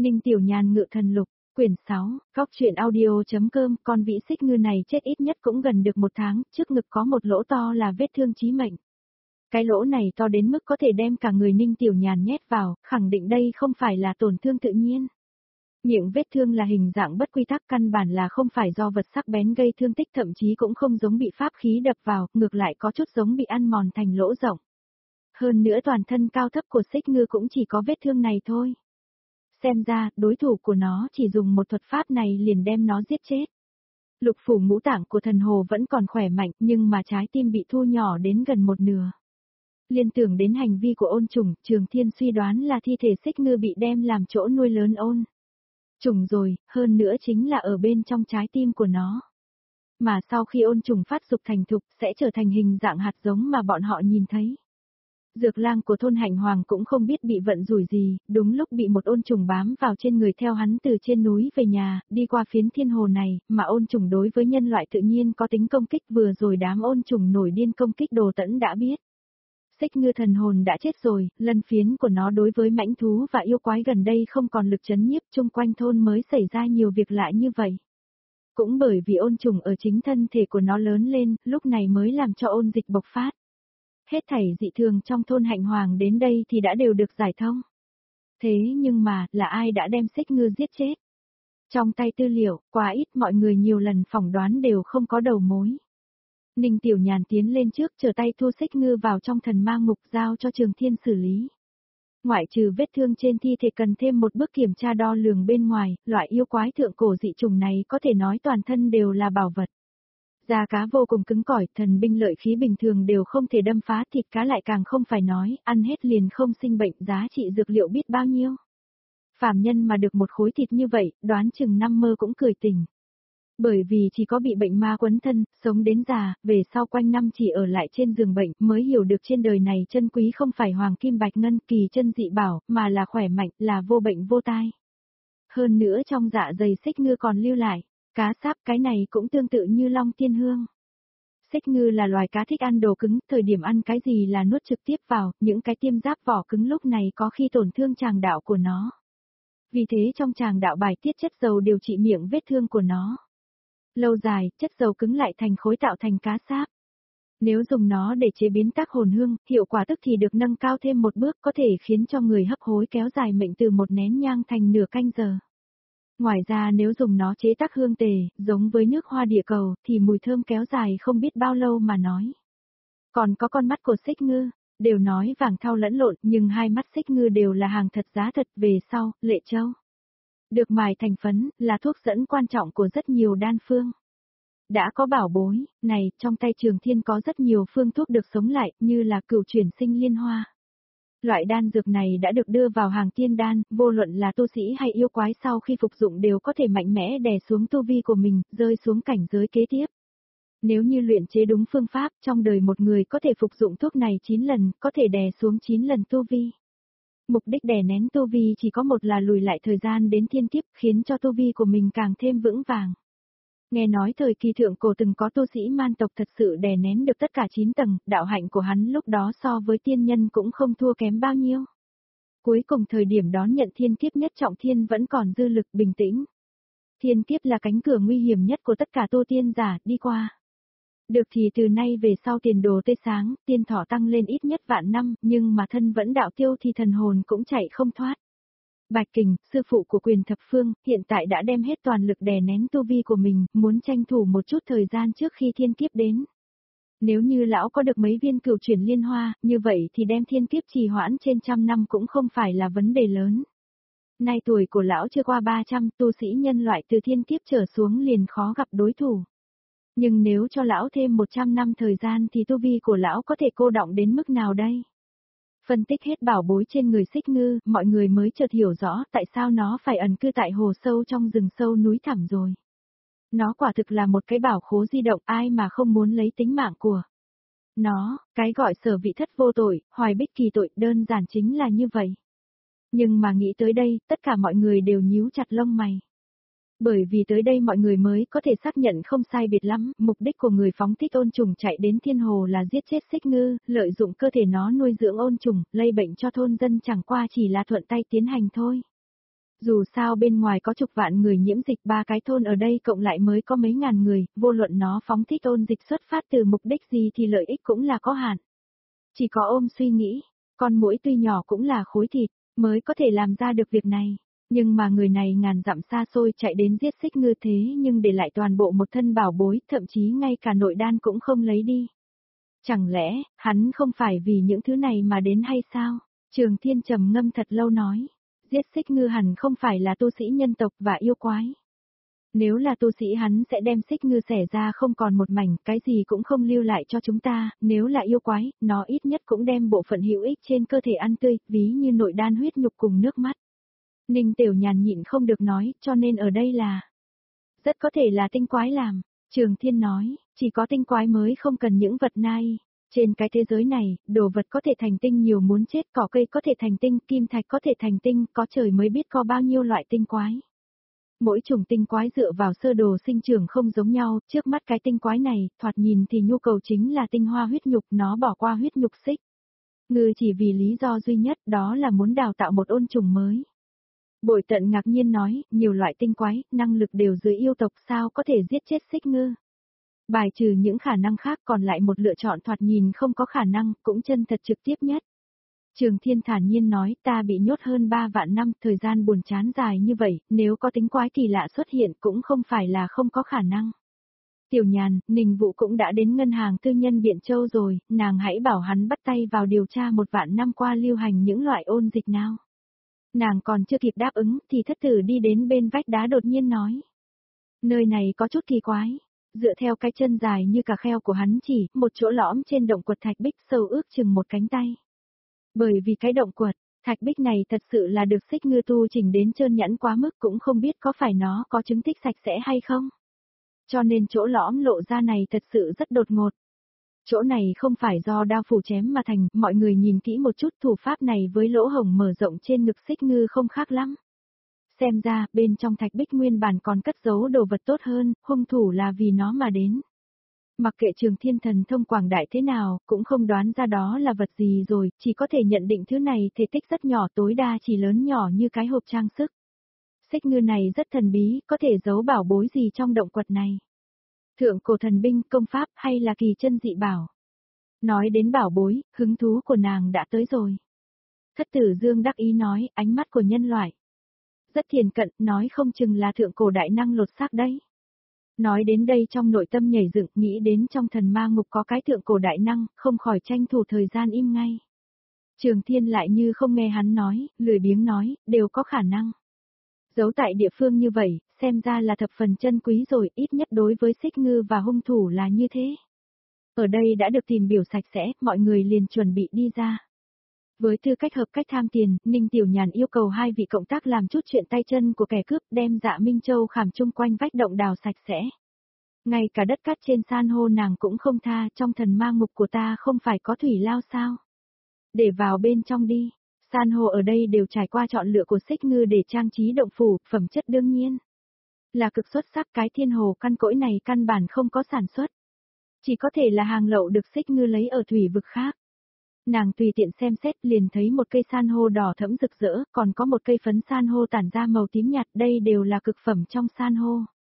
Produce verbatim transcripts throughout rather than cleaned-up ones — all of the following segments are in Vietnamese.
Ninh Tiểu Nhàn ngự thần lục, quyển sáu, góc truyện audio.com, con vĩ xích ngư này chết ít nhất cũng gần được một tháng, trước ngực có một lỗ to là vết thương chí mệnh. Cái lỗ này to đến mức có thể đem cả người Ninh Tiểu Nhàn nhét vào, khẳng định đây không phải là tổn thương tự nhiên. Miệng vết thương là hình dạng bất quy tắc, căn bản là không phải do vật sắc bén gây thương tích, thậm chí cũng không giống bị pháp khí đập vào, ngược lại có chút giống bị ăn mòn thành lỗ rộng. Hơn nữa toàn thân cao thấp của xích ngư cũng chỉ có vết thương này thôi. Xem ra, đối thủ của nó chỉ dùng một thuật pháp này liền đem nó giết chết. Lục phủ ngũ tạng của thần hồ vẫn còn khỏe mạnh, nhưng mà trái tim bị thu nhỏ đến gần một nửa. Liên tưởng đến hành vi của ôn trùng, Trường Thiên suy đoán là thi thể xích ngư bị đem làm chỗ nuôi lớn ôn trùng rồi, hơn nữa chính là ở bên trong trái tim của nó. Mà sau khi ôn trùng phát dục thành thục sẽ trở thành hình dạng hạt giống mà bọn họ nhìn thấy. Dược lang của thôn Hành Hoàng cũng không biết bị vận rủi gì, đúng lúc bị một ôn trùng bám vào trên người theo hắn từ trên núi về nhà, đi qua phiến thiên hồ này, mà ôn trùng đối với nhân loại tự nhiên có tính công kích, vừa rồi đám ôn trùng nổi điên công kích Đồ Tẫn đã biết. Xích ngư thần hồn đã chết rồi, lân phiến của nó đối với mãnh thú và yêu quái gần đây không còn lực chấn nhiếp, chung quanh thôn mới xảy ra nhiều việc lạ như vậy. Cũng bởi vì ôn trùng ở chính thân thể của nó lớn lên, lúc này mới làm cho ôn dịch bộc phát. Hết thảy dị thường trong thôn Hạnh Hoàng đến đây thì đã đều được giải thông. Thế nhưng mà, là ai đã đem xích ngư giết chết? Trong tay tư liệu, quá ít, mọi người nhiều lần phỏng đoán đều không có đầu mối. Ninh Tiểu Nhàn tiến lên trước, trở tay thu xích ngư vào trong thần ma ngục, giao cho Trường Thiên xử lý. Ngoại trừ vết thương trên thi thể cần thêm một bước kiểm tra đo lường bên ngoài, loại yêu quái thượng cổ dị trùng này có thể nói toàn thân đều là bảo vật. Da cá vô cùng cứng cỏi, thần binh lợi khí bình thường đều không thể đâm phá, thịt cá lại càng không phải nói, ăn hết liền không sinh bệnh, giá trị dược liệu biết bao nhiêu. Phàm nhân mà được một khối thịt như vậy, đoán chừng năm mơ cũng cười tỉnh. Bởi vì chỉ có bị bệnh ma quấn thân, sống đến già, về sau quanh năm chỉ ở lại trên giường bệnh, mới hiểu được trên đời này chân quý không phải hoàng kim bạch ngân kỳ chân dị bảo, mà là khỏe mạnh, là vô bệnh vô tai. Hơn nữa trong dạ dày xích ngư còn lưu lại cá sáp, cái này cũng tương tự như long tiên hương. Xích ngư là loài cá thích ăn đồ cứng, thời điểm ăn cái gì là nuốt trực tiếp vào, những cái tiêm giáp vỏ cứng lúc này có khi tổn thương tràng đạo của nó. Vì thế trong tràng đạo bài tiết chất dầu điều trị miệng vết thương của nó. Lâu dài, chất dầu cứng lại thành khối tạo thành cá sáp. Nếu dùng nó để chế biến các hồn hương, hiệu quả tức thì được nâng cao thêm một bước, có thể khiến cho người hấp hối kéo dài mệnh từ một nén nhang thành nửa canh giờ. Ngoài ra nếu dùng nó chế tác hương tề, giống với nước hoa địa cầu, thì mùi thơm kéo dài không biết bao lâu mà nói. Còn có con mắt của xích ngư, đều nói vàng thau lẫn lộn, nhưng hai mắt xích ngư đều là hàng thật giá thật. Về sau, lệ châu được mài thành phấn, là thuốc dẫn quan trọng của rất nhiều đan phương. Đã có bảo bối, này, trong tay Trường Thiên có rất nhiều phương thuốc được sống lại, như là cửu chuyển sinh liên hoa. Loại đan dược này đã được đưa vào hàng tiên đan, vô luận là tu sĩ hay yêu quái sau khi phục dụng đều có thể mạnh mẽ đè xuống tu vi của mình, rơi xuống cảnh giới kế tiếp. Nếu như luyện chế đúng phương pháp, trong đời một người có thể phục dụng thuốc này chín lần, có thể đè xuống chín lần tu vi. Mục đích đè nén tu vi chỉ có một là lùi lại thời gian đến thiên kiếp, khiến cho tu vi của mình càng thêm vững vàng. Nghe nói thời kỳ thượng cổ từng có tu sĩ man tộc thật sự đè nén được tất cả chín tầng, đạo hạnh của hắn lúc đó so với tiên nhân cũng không thua kém bao nhiêu. Cuối cùng thời điểm đón nhận thiên kiếp nhất trọng thiên vẫn còn dư lực bình tĩnh. Thiên kiếp là cánh cửa nguy hiểm nhất của tất cả tu tiên giả đi qua. Được thì từ nay về sau tiền đồ tươi sáng, tiên thọ tăng lên ít nhất vạn năm, nhưng mà thân vẫn đạo tiêu thì thần hồn cũng chạy không thoát. Bạch Kình, sư phụ của Quyền Thập Phương, hiện tại đã đem hết toàn lực đè nén tu vi của mình, muốn tranh thủ một chút thời gian trước khi thiên kiếp đến. Nếu như lão có được mấy viên cửu chuyển liên hoa, như vậy thì đem thiên kiếp trì hoãn trên trăm năm cũng không phải là vấn đề lớn. Nay tuổi của lão chưa qua ba trăm, tu sĩ nhân loại từ thiên kiếp trở xuống liền khó gặp đối thủ. Nhưng nếu cho lão thêm một trăm năm thời gian thì tu vi của lão có thể cô đọng đến mức nào đây? Phân tích hết bảo bối trên người xích ngư, mọi người mới chợt hiểu rõ tại sao nó phải ẩn cư tại hồ sâu trong rừng sâu núi thẳm rồi. Nó quả thực là một cái bảo khố di động, ai mà không muốn lấy tính mạng của nó, cái gọi sở vị thất vô tội, hoài bích kỳ tội, đơn giản chính là như vậy. Nhưng mà nghĩ tới đây, tất cả mọi người đều nhíu chặt lông mày. Bởi vì tới đây mọi người mới có thể xác nhận không sai biệt lắm, mục đích của người phóng thích ôn trùng chạy đến thiên hồ là giết chết xích ngư, lợi dụng cơ thể nó nuôi dưỡng ôn trùng, lây bệnh cho thôn dân chẳng qua chỉ là thuận tay tiến hành thôi. Dù sao bên ngoài có chục vạn người nhiễm dịch, ba cái thôn ở đây cộng lại mới có mấy ngàn người, vô luận nó phóng thích ôn dịch xuất phát từ mục đích gì thì lợi ích cũng là có hạn. Chỉ có ôm suy nghĩ, con muỗi tuy nhỏ cũng là khối thịt, mới có thể làm ra được việc này. Nhưng mà người này ngàn dặm xa xôi chạy đến giết xích ngư thế nhưng để lại toàn bộ một thân bảo bối, thậm chí ngay cả nội đan cũng không lấy đi. Chẳng lẽ, hắn không phải vì những thứ này mà đến hay sao? Trường Thiên trầm ngâm thật lâu nói. Giết xích ngư hẳn không phải là tu sĩ nhân tộc và yêu quái. Nếu là tu sĩ hắn sẽ đem xích ngư xẻ ra không còn một mảnh, cái gì cũng không lưu lại cho chúng ta, nếu là yêu quái, nó ít nhất cũng đem bộ phận hữu ích trên cơ thể ăn tươi, ví như nội đan huyết nhục cùng nước mắt. Ninh Tiểu Nhàn nhịn không được nói, cho nên ở đây là... Rất có thể là tinh quái làm. Trường Thiên nói, chỉ có tinh quái mới không cần những vật nai. Trên cái thế giới này, đồ vật có thể thành tinh nhiều muốn chết, cỏ cây có thể thành tinh, kim thạch có thể thành tinh, có trời mới biết có bao nhiêu loại tinh quái. Mỗi chủng tinh quái dựa vào sơ đồ sinh trưởng không giống nhau, trước mắt cái tinh quái này, thoạt nhìn thì nhu cầu chính là tinh hoa huyết nhục, nó bỏ qua huyết nhục xích. Ngư chỉ vì lý do duy nhất đó là muốn đào tạo một ôn chủng mới. Bội Tận ngạc nhiên nói, nhiều loại tinh quái, năng lực đều dưới yêu tộc sao có thể giết chết xích ngư. Bài trừ những khả năng khác còn lại một lựa chọn thoạt nhìn không có khả năng, cũng chân thật trực tiếp nhất. Trường Thiên thản nhiên nói, ta bị nhốt hơn ba vạn năm, thời gian buồn chán dài như vậy, nếu có tính quái kỳ lạ xuất hiện cũng không phải là không có khả năng. Tiểu Nhàn, Ninh Vũ cũng đã đến ngân hàng tư nhân Biện Châu rồi, nàng hãy bảo hắn bắt tay vào điều tra một vạn năm qua lưu hành những loại ôn dịch nào. Nàng còn chưa kịp đáp ứng thì thất tử đi đến bên vách đá đột nhiên nói. Nơi này có chút kỳ quái. Dựa theo cái chân dài như cà kheo của hắn chỉ, một chỗ lõm trên động quật thạch bích sâu ước chừng một cánh tay. Bởi vì cái động quật, thạch bích này thật sự là được xích ngư tu chỉnh đến trơn nhẵn quá mức cũng không biết có phải nó có chứng tích sạch sẽ hay không. Cho nên chỗ lõm lộ ra này thật sự rất đột ngột. Chỗ này không phải do đao phủ chém mà thành, mọi người nhìn kỹ một chút thủ pháp này với lỗ hổng mở rộng trên ngực xích ngư không khác lắm. Xem ra, bên trong thạch bích nguyên bản còn cất giấu đồ vật tốt hơn, hung thủ là vì nó mà đến. Mặc kệ Trường Thiên thần thông quảng đại thế nào, cũng không đoán ra đó là vật gì rồi, chỉ có thể nhận định thứ này thể tích rất nhỏ, tối đa chỉ lớn nhỏ như cái hộp trang sức. Xích ngư này rất thần bí, có thể giấu bảo bối gì trong động quật này. Thượng cổ thần binh, công pháp hay là kỳ chân dị bảo. Nói đến bảo bối, hứng thú của nàng đã tới rồi. Thất tử Dương đắc ý nói, ánh mắt của nhân loại. Rất thiền cận, nói không chừng là thượng cổ đại năng lột xác đấy. Nói đến đây trong nội tâm nhảy dựng, nghĩ đến trong thần ma ngục có cái thượng cổ đại năng, không khỏi tranh thủ thời gian im ngay. Trường Thiên lại như không nghe hắn nói, lười biếng nói, đều có khả năng. Giấu tại địa phương như vậy, xem ra là thập phần chân quý rồi, ít nhất đối với xích ngư và hung thủ là như thế. Ở đây đã được tìm biểu sạch sẽ, mọi người liền chuẩn bị đi ra. Với tư cách hợp cách tham tiền, Ninh Tiểu Nhàn yêu cầu hai vị cộng tác làm chút chuyện tay chân của kẻ cướp, đem Dạ Minh Châu khảm chung quanh vách động đào sạch sẽ. Ngay cả đất cát trên san hô nàng cũng không tha, trong thần ma ngục của ta không phải có thủy lao sao? Để vào bên trong đi. San hô ở đây đều trải qua chọn lựa của xích ngư để trang trí động phủ, phẩm chất đương nhiên là cực xuất sắc, cái thiên hồ căn cỗi này căn bản không có sản xuất. Chỉ có thể là hàng lậu được xích ngư lấy ở thủy vực khác. Nàng tùy tiện xem xét liền thấy một cây san hô đỏ thẫm rực rỡ, còn có một cây phấn san hô tản ra màu tím nhạt, đây đều là cực phẩm trong san hô.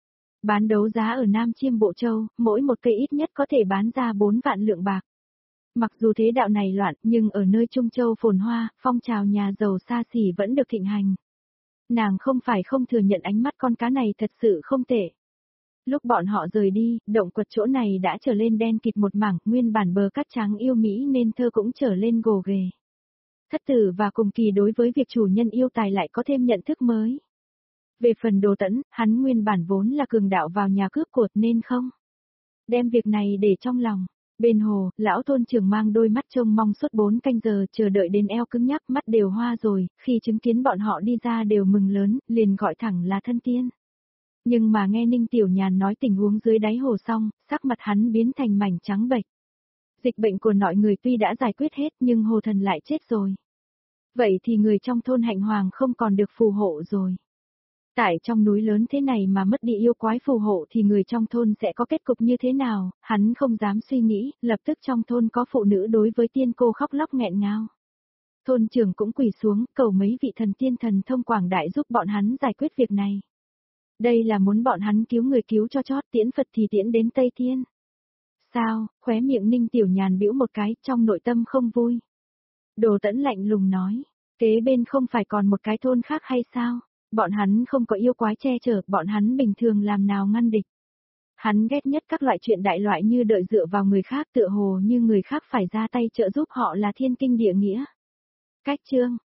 Bán đấu giá ở Nam Chiêm Bộ Châu, mỗi một cây ít nhất có thể bán ra bốn vạn lượng bạc. Mặc dù thế đạo này loạn, nhưng ở nơi Trung Châu phồn hoa, phong trào nhà giàu xa xỉ vẫn được thịnh hành. Nàng không phải không thừa nhận ánh mắt con cá này thật sự không tệ. Lúc bọn họ rời đi, động quật chỗ này đã trở lên đen kịt một mảng, nguyên bản bờ cát trắng yêu mỹ nên thơ cũng trở lên gồ ghề. Thất tử và cùng kỳ đối với việc chủ nhân yêu tài lại có thêm nhận thức mới. Về phần Đồ Tẫn, hắn nguyên bản vốn là cường đạo vào nhà cướp cột nên không đem việc này để trong lòng. Bên hồ, lão thôn trưởng mang đôi mắt trông mong suốt bốn canh giờ chờ đợi đến eo cứng nhắc, mắt đều hoa rồi, khi chứng kiến bọn họ đi ra đều mừng lớn, liền gọi thẳng là thân tiên. Nhưng mà nghe Ninh Tiểu Nhàn nói tình huống dưới đáy hồ xong, sắc mặt hắn biến thành mảnh trắng bệch. Dịch bệnh của mọi người tuy đã giải quyết hết nhưng hồ thần lại chết rồi. Vậy thì người trong thôn Hạnh Hoàng không còn được phù hộ rồi. Tại trong núi lớn thế này mà mất đi yêu quái phù hộ thì người trong thôn sẽ có kết cục như thế nào, hắn không dám suy nghĩ, lập tức trong thôn có phụ nữ đối với tiên cô khóc lóc nghẹn ngào. Thôn trưởng cũng quỳ xuống, cầu mấy vị thần tiên thần thông quảng đại giúp bọn hắn giải quyết việc này. Đây là muốn bọn hắn cứu người cứu cho chót, tiễn Phật thì tiễn đến Tây Thiên. Sao, khóe miệng Ninh Tiểu Nhàn bĩu một cái, trong nội tâm không vui. Đồ Tẫn lạnh lùng nói, kế bên không phải còn một cái thôn khác hay sao? Bọn hắn không có yêu quái che chở, bọn hắn bình thường làm nào ngăn địch. Hắn ghét nhất các loại chuyện đại loại như đợi dựa vào người khác, tựa hồ như người khác phải ra tay trợ giúp họ là thiên kinh địa nghĩa. Cách chương